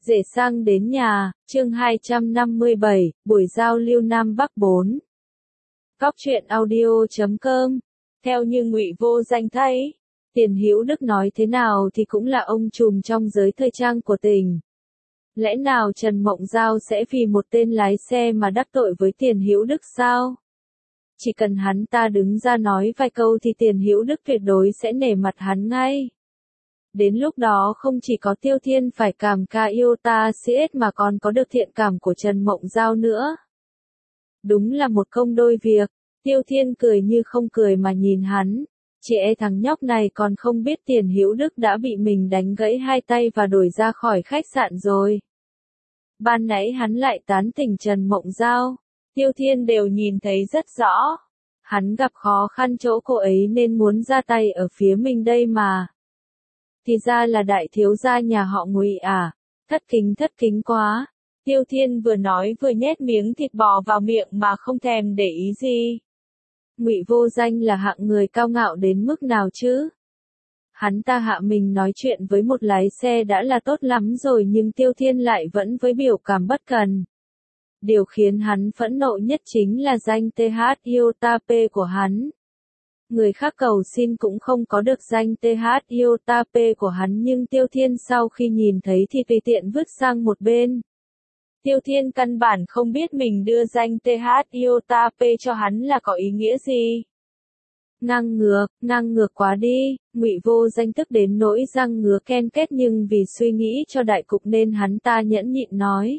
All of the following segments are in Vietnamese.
Rể sang đến nhà, chương 257, buổi giao lưu Nam Bắc 4. Góc truyện audio.com. Theo như Ngụy Vô Danh thấy, Tiền Hữu Đức nói thế nào thì cũng là ông trùm trong giới thời trang của tỉnh. Lẽ nào Trần Mộng Giao sẽ vì một tên lái xe mà đắc tội với Tiền Hữu Đức sao? Chỉ cần hắn ta đứng ra nói vài câu thì Tiền Hữu Đức tuyệt đối sẽ nể mặt hắn ngay. Đến lúc đó không chỉ có Tiêu Thiên phải cảm ca yêu ta CS mà còn có được thiện cảm của Trần Mộng Giao nữa. Đúng là một công đôi việc. Tiêu Thiên cười như không cười mà nhìn hắn. Chỉ e thằng nhóc này còn không biết Tiền Hữu Đức đã bị mình đánh gãy hai tay và đuổi ra khỏi khách sạn rồi. Ban nãy hắn lại tán tỉnh Trần Mộng Giao. Tiêu Thiên đều nhìn thấy rất rõ. Hắn gặp khó khăn chỗ cô ấy nên muốn ra tay ở phía mình đây mà. Thì ra là đại thiếu gia nhà họ Ngụy à, thất kính quá. Tiêu Thiên vừa nói vừa nhét miếng thịt bò vào miệng mà không thèm để ý gì. Ngụy Vô Danh là hạng người cao ngạo đến mức nào chứ? Hắn ta hạ mình nói chuyện với một lái xe đã là tốt lắm rồi nhưng Tiêu Thiên lại vẫn với biểu cảm bất cần. Điều khiến hắn phẫn nộ nhất chính là danh TH Iotap của hắn. Người khác cầu xin cũng không có được danh TH Iotap của hắn nhưng Tiêu Thiên sau khi nhìn thấy thì tùy tiện vứt sang một bên. Tiêu Thiên căn bản không biết mình đưa danh TH Iotap cho hắn là có ý nghĩa gì. Ngang ngược quá đi, Ngụy Vô Danh tức đến nỗi răng ngứa ken két nhưng vì suy nghĩ cho đại cục nên hắn ta nhẫn nhịn nói.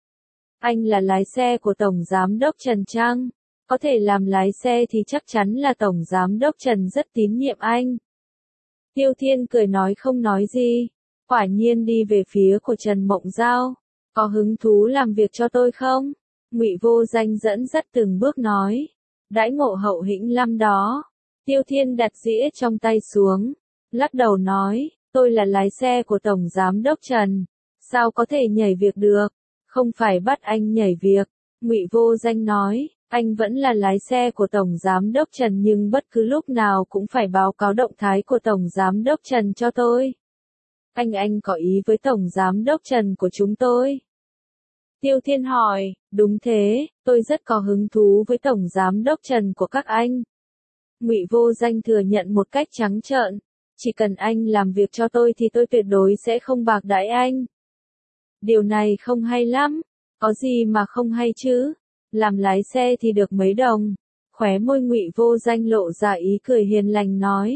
Anh là lái xe của Tổng Giám đốc Trần Trang. Có thể làm lái xe thì chắc chắn là Tổng Giám đốc Trần rất tín nhiệm anh. Tiêu Thiên cười nói không nói gì. Quả nhiên đi về phía của Trần Mộng Giao. Có hứng thú làm việc cho tôi không? Ngụy Vô Danh dẫn dắt từng bước nói. Đãi ngộ hậu hĩnh lắm đó. Tiêu Thiên đặt dĩa trong tay xuống. Lắc đầu nói, tôi là lái xe của Tổng Giám đốc Trần. Sao có thể nhảy việc được? Không phải bắt anh nhảy việc. Ngụy Vô Danh nói. Anh vẫn là lái xe của Tổng Giám đốc Trần nhưng bất cứ lúc nào cũng phải báo cáo động thái của Tổng Giám đốc Trần cho tôi. Anh có ý với Tổng Giám đốc Trần của chúng tôi. Tiêu Thiên hỏi, đúng thế, tôi rất có hứng thú với Tổng Giám đốc Trần của các anh. Ngụy Vô Danh thừa nhận một cách trắng trợn, chỉ cần anh làm việc cho tôi thì tôi tuyệt đối sẽ không bạc đãi anh. Điều này không hay lắm, có gì mà không hay chứ? Làm lái xe thì được mấy đồng. Khóe môi Ngụy Vô Danh lộ ra ý cười hiền lành nói.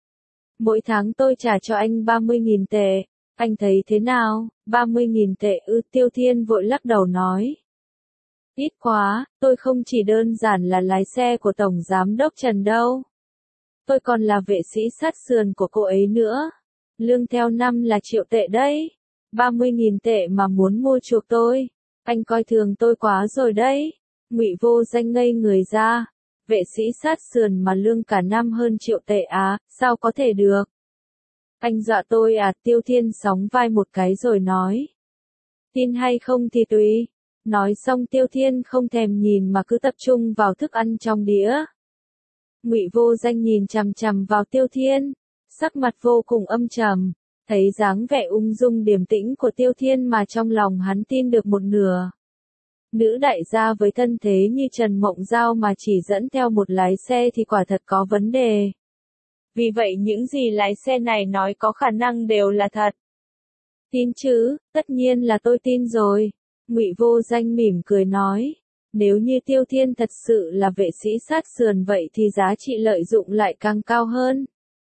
Mỗi tháng tôi trả cho anh 30.000 tệ. Anh thấy thế nào? 30.000 tệ ư? Tiêu Thiên vội lắc đầu nói. Ít quá, tôi không chỉ đơn giản là lái xe của Tổng Giám đốc Trần đâu. Tôi còn là vệ sĩ sát sườn của cô ấy nữa. Lương theo năm là triệu tệ đấy. 30.000 tệ mà muốn mua chuộc tôi. Anh coi thường tôi quá rồi đấy. Ngụy Vô Danh ngây người ra. Vệ sĩ sát sườn mà lương cả năm hơn triệu tệ á, sao có thể được? Anh dọa tôi à? Tiêu Thiên sóng vai một cái rồi nói. Tin hay không thì tùy. Nói xong Tiêu Thiên không thèm nhìn mà cứ tập trung vào thức ăn trong đĩa. Ngụy Vô Danh nhìn chằm chằm vào Tiêu Thiên, sắc mặt vô cùng âm trầm. Thấy dáng vẻ ung dung điềm tĩnh của Tiêu Thiên mà trong lòng hắn tin được một nửa. Nữ đại gia với thân thế như Trần Mộng Giao mà chỉ dẫn theo một lái xe thì quả thật có vấn đề. Vì vậy những gì lái xe này nói có khả năng đều là thật. Tin chứ, tất nhiên là tôi tin rồi. Ngụy Vô Danh mỉm cười nói. Nếu như Tiêu Thiên thật sự là vệ sĩ sát sườn vậy thì giá trị lợi dụng lại càng cao hơn.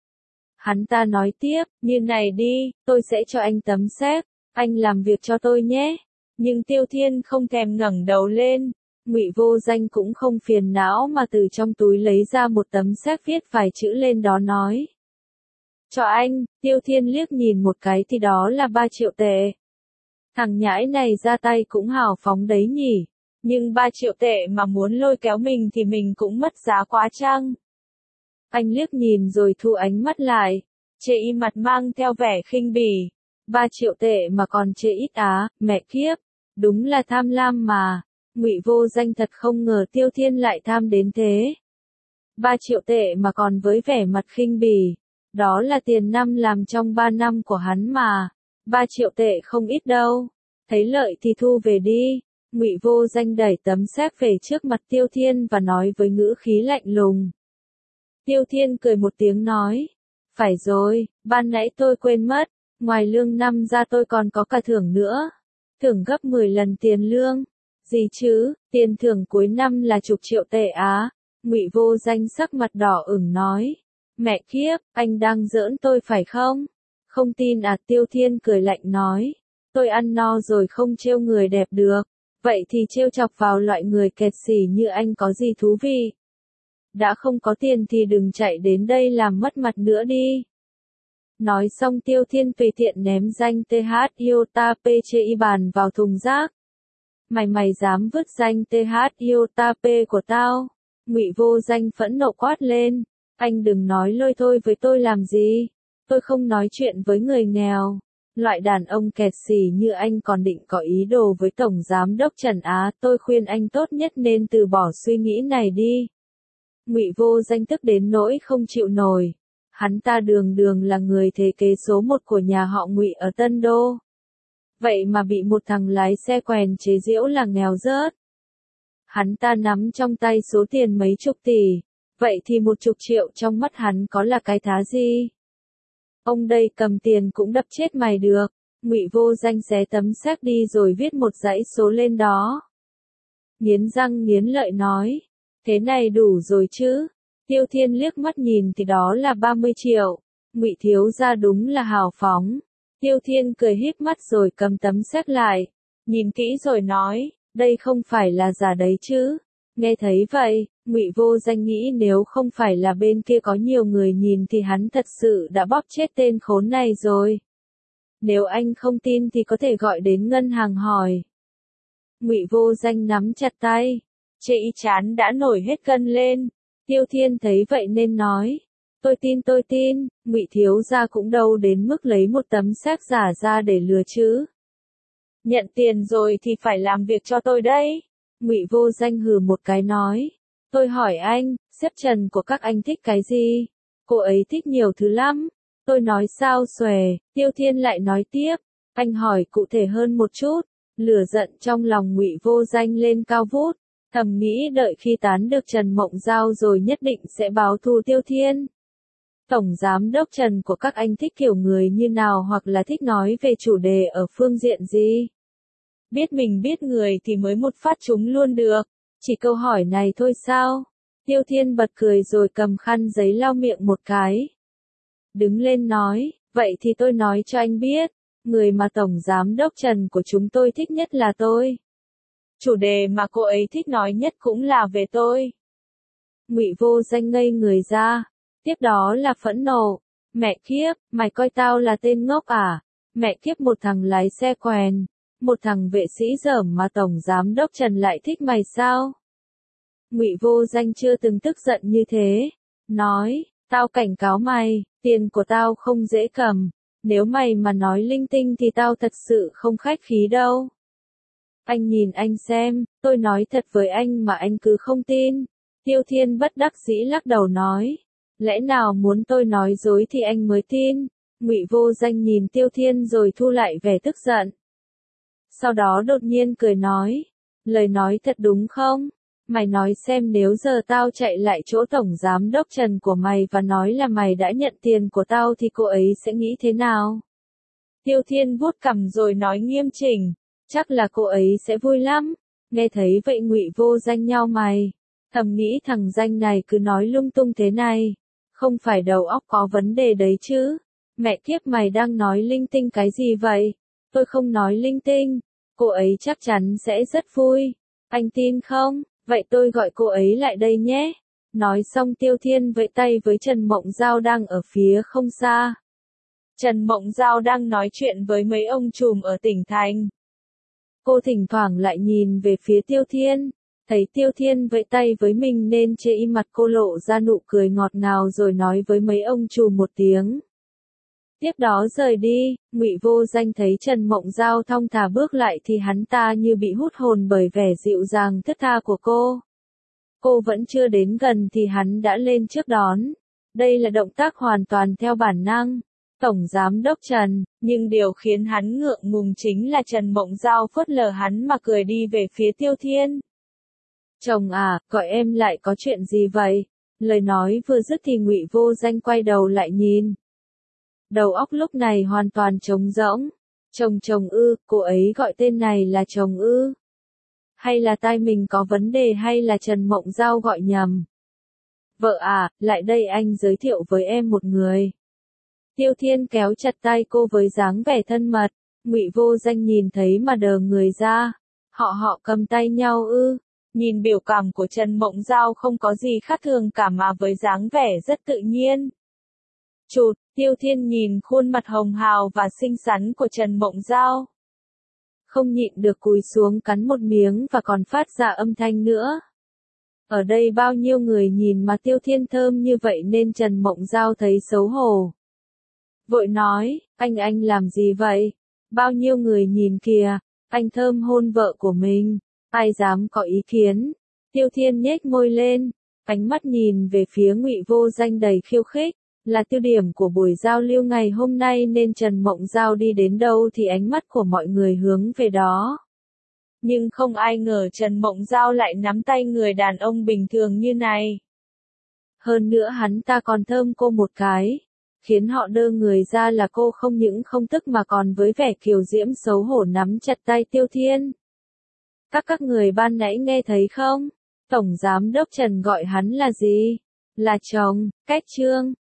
Hắn ta nói tiếp, như này đi, tôi sẽ cho anh tấm séc, anh làm việc cho tôi nhé. Nhưng Tiêu Thiên không thèm ngẩng đầu lên. Ngụy Vô Danh cũng không phiền não mà từ trong túi lấy ra một tấm séc viết vài chữ lên đó nói. Cho anh. Tiêu Thiên liếc nhìn một cái thì đó là 3 triệu tệ. Thằng nhãi này ra tay cũng hào phóng đấy nhỉ. Nhưng 3 triệu tệ mà muốn lôi kéo mình thì mình cũng mất giá quá chăng? Anh liếc nhìn rồi thu ánh mắt lại. Chê y mặt mang theo vẻ khinh bỉ. 3 triệu tệ mà còn chê ít á, mẹ kiếp. Đúng là tham lam mà. Ngụy Vô Danh thật không ngờ Tiêu Thiên lại tham đến thế. 3 triệu tệ mà còn với vẻ mặt khinh bỉ. Đó là tiền năm làm trong 3 năm của hắn mà. 3 triệu tệ không ít đâu. Thấy lợi thì thu về đi. Ngụy Vô Danh đẩy tấm séc về trước mặt Tiêu Thiên và nói với ngữ khí lạnh lùng. Tiêu Thiên cười một tiếng nói, phải rồi, ban nãy tôi quên mất, ngoài lương năm ra tôi còn có cả thưởng nữa. Thưởng gấp 10 lần tiền lương. Gì chứ, tiền thưởng cuối năm là chục triệu tệ á. Ngụy Vô Danh sắc mặt đỏ ửng nói. Mẹ kiếp, anh đang giỡn tôi phải không? Không tin à? Tiêu Thiên cười lạnh nói. Tôi ăn no rồi không trêu người đẹp được. Vậy thì trêu chọc vào loại người kẹt xỉ như anh có gì thú vị? Đã không có tiền thì đừng chạy đến đây làm mất mặt nữa đi. Nói xong Tiêu Thiên tùy tiện ném danh TH Iota PCI bàn vào thùng rác. Mày dám vứt danh TH Iota P của tao? Ngụy Vô Danh phẫn nộ quát lên. Anh đừng nói lôi thôi với tôi làm gì. Tôi không nói chuyện với người nghèo. Loại đàn ông kẹt xỉ như anh còn định có ý đồ với Tổng Giám đốc Trần Á. Tôi khuyên anh tốt nhất nên từ bỏ suy nghĩ này đi. Ngụy Vô Danh tức đến nỗi không chịu nổi. Hắn ta đường đường là người thừa kế số 1 của nhà họ Ngụy ở Tân Đô. Vậy mà bị một thằng lái xe quèn chế giễu là nghèo rớt. Hắn ta nắm trong tay số tiền mấy chục tỷ. Vậy thì 10 triệu trong mắt hắn có là cái thá gì? Ông đây cầm tiền cũng đập chết mày được. Ngụy Vô Danh xé tấm séc đi rồi viết một dãy số lên đó. Nghiến răng nghiến lợi nói. Thế này đủ rồi chứ? Tiêu Thiên liếc mắt nhìn thì đó là 30 triệu. Ngụy thiếu gia đúng là hào phóng. Tiêu Thiên cười híp mắt rồi cầm tấm séc lại. Nhìn kỹ rồi nói, đây không phải là giả đấy chứ? Nghe thấy vậy, Ngụy Vô Danh nghĩ nếu không phải là bên kia có nhiều người nhìn thì hắn thật sự đã bóp chết tên khốn này rồi. Nếu anh không tin thì có thể gọi đến ngân hàng hỏi. Ngụy Vô Danh nắm chặt tay, chệ chán đã nổi hết cân lên. Tiêu Thiên thấy vậy nên nói, tôi tin, Ngụy thiếu gia cũng đâu đến mức lấy một tấm séc giả ra để lừa chứ. Nhận tiền rồi thì phải làm việc cho tôi đấy. Ngụy Vô Danh hừ một cái nói, tôi hỏi anh, sếp Trần của các anh thích cái gì? Cô ấy thích nhiều thứ lắm. Tôi nói sao xòe, Tiêu Thiên lại nói tiếp, anh hỏi cụ thể hơn một chút. Lửa giận trong lòng Ngụy Vô Danh lên cao vút, thầm nghĩ đợi khi tán được Trần Mộng Giao rồi nhất định sẽ báo thù Tiêu Thiên. Tổng giám đốc Trần của các anh thích kiểu người như nào hoặc là thích nói về chủ đề ở phương diện gì? Biết mình biết người thì mới một phát trúng luôn được. Chỉ câu hỏi này thôi sao? Tiêu Thiên bật cười rồi cầm khăn giấy lau miệng một cái. Đứng lên nói, vậy thì tôi nói cho anh biết, người mà Tổng Giám đốc Trần của chúng tôi thích nhất là tôi. Chủ đề mà cô ấy thích nói nhất cũng là về tôi. Ngụy Vô Danh ngây người ra, tiếp đó là phẫn nộ. Mẹ kiếp, mày coi tao là tên ngốc à? Mẹ kiếp, một thằng lái xe quèn, một thằng vệ sĩ dởm mà Tổng Giám đốc Trần lại thích mày sao? Ngụy Vô Danh chưa từng tức giận như thế. Nói, tao cảnh cáo mày, tiền của tao không dễ cầm. Nếu mày mà nói linh tinh thì tao thật sự không khách khí đâu. Anh nhìn anh xem, tôi nói thật với anh mà anh cứ không tin. Tiêu Thiên bất đắc dĩ lắc đầu nói. Lẽ nào muốn tôi nói dối thì anh mới tin? Ngụy Vô Danh nhìn Tiêu Thiên rồi thu lại vẻ tức giận. Sau đó đột nhiên cười nói. Lời nói thật đúng không? Mày nói xem nếu giờ tao chạy lại chỗ Tổng Giám đốc Trần của mày và nói là mày đã nhận tiền của tao thì cô ấy sẽ nghĩ thế nào? Tiêu Thiên vuốt cằm rồi nói nghiêm chỉnh. Chắc là cô ấy sẽ vui lắm. Nghe thấy vậy Ngụy Vô Danh nhao mày. Thầm nghĩ thằng danh này cứ nói lung tung thế này. Không phải đầu óc có vấn đề đấy chứ. Mẹ kiếp, mày đang nói linh tinh cái gì vậy? Tôi không nói linh tinh. Cô ấy chắc chắn sẽ rất vui. Anh tin không? Vậy tôi gọi cô ấy lại đây nhé. Nói xong Tiêu Thiên vẫy tay với Trần Mộng Giao đang ở phía không xa. Trần Mộng Giao đang nói chuyện với mấy ông trùm ở tỉnh thành. Cô thỉnh thoảng lại nhìn về phía Tiêu Thiên. Thấy Tiêu Thiên vẫy tay với mình nên trên mặt cô lộ ra nụ cười ngọt ngào rồi nói với mấy ông trùm một tiếng. Tiếp đó rời đi. Ngụy Vô Danh thấy Trần Mộng Giao thong thả bước lại thì hắn ta như bị hút hồn bởi vẻ dịu dàng thướt tha của cô. Cô vẫn chưa đến gần thì hắn đã lên trước đón. Đây là động tác hoàn toàn theo bản năng. Tổng Giám đốc Trần, nhưng điều khiến hắn ngượng ngùng chính là Trần Mộng Giao phớt lờ hắn mà cười đi về phía Tiêu Thiên. Chồng à, gọi em lại có chuyện gì vậy? Lời nói vừa dứt thì Ngụy Vô Danh quay đầu lại nhìn. Đầu óc lúc này hoàn toàn trống rỗng. Chồng ư, cô ấy gọi tên này là chồng ư? Hay là tai mình có vấn đề hay là Trần Mộng Giao gọi nhầm? Vợ à, lại đây anh giới thiệu với em một người. Tiêu Thiên kéo chặt tay cô với dáng vẻ thân mật. Ngụy Vô Danh nhìn thấy mà đờ người ra. Họ cầm tay nhau ư? Nhìn biểu cảm của Trần Mộng Giao không có gì khác thường cả mà với dáng vẻ rất tự nhiên. Chụt, Tiêu Thiên nhìn khuôn mặt hồng hào và xinh xắn của Trần Mộng Giao. Không nhịn được cúi xuống cắn một miếng và còn phát ra âm thanh nữa. Ở đây bao nhiêu người nhìn mà Tiêu Thiên thơm như vậy nên Trần Mộng Giao thấy xấu hổ. Vội nói, anh làm gì vậy? Bao nhiêu người nhìn kìa, anh thơm hôn vợ của mình, ai dám có ý kiến? Tiêu Thiên nhếch môi lên, ánh mắt nhìn về phía Ngụy Vô Danh đầy khiêu khích, là tiêu điểm của buổi giao lưu ngày hôm nay nên Trần Mộng Giao đi đến đâu thì ánh mắt của mọi người hướng về đó. Nhưng không ai ngờ Trần Mộng Giao lại nắm tay người đàn ông bình thường như này. Hơn nữa hắn ta còn thơm cô một cái, khiến họ đơ người ra là cô không những không tức mà còn với vẻ kiều diễm xấu hổ nắm chặt tay Tiêu Thiên. Các người ban nãy nghe thấy không? Tổng Giám đốc Trần gọi hắn là gì? Là chồng, Cách Trương.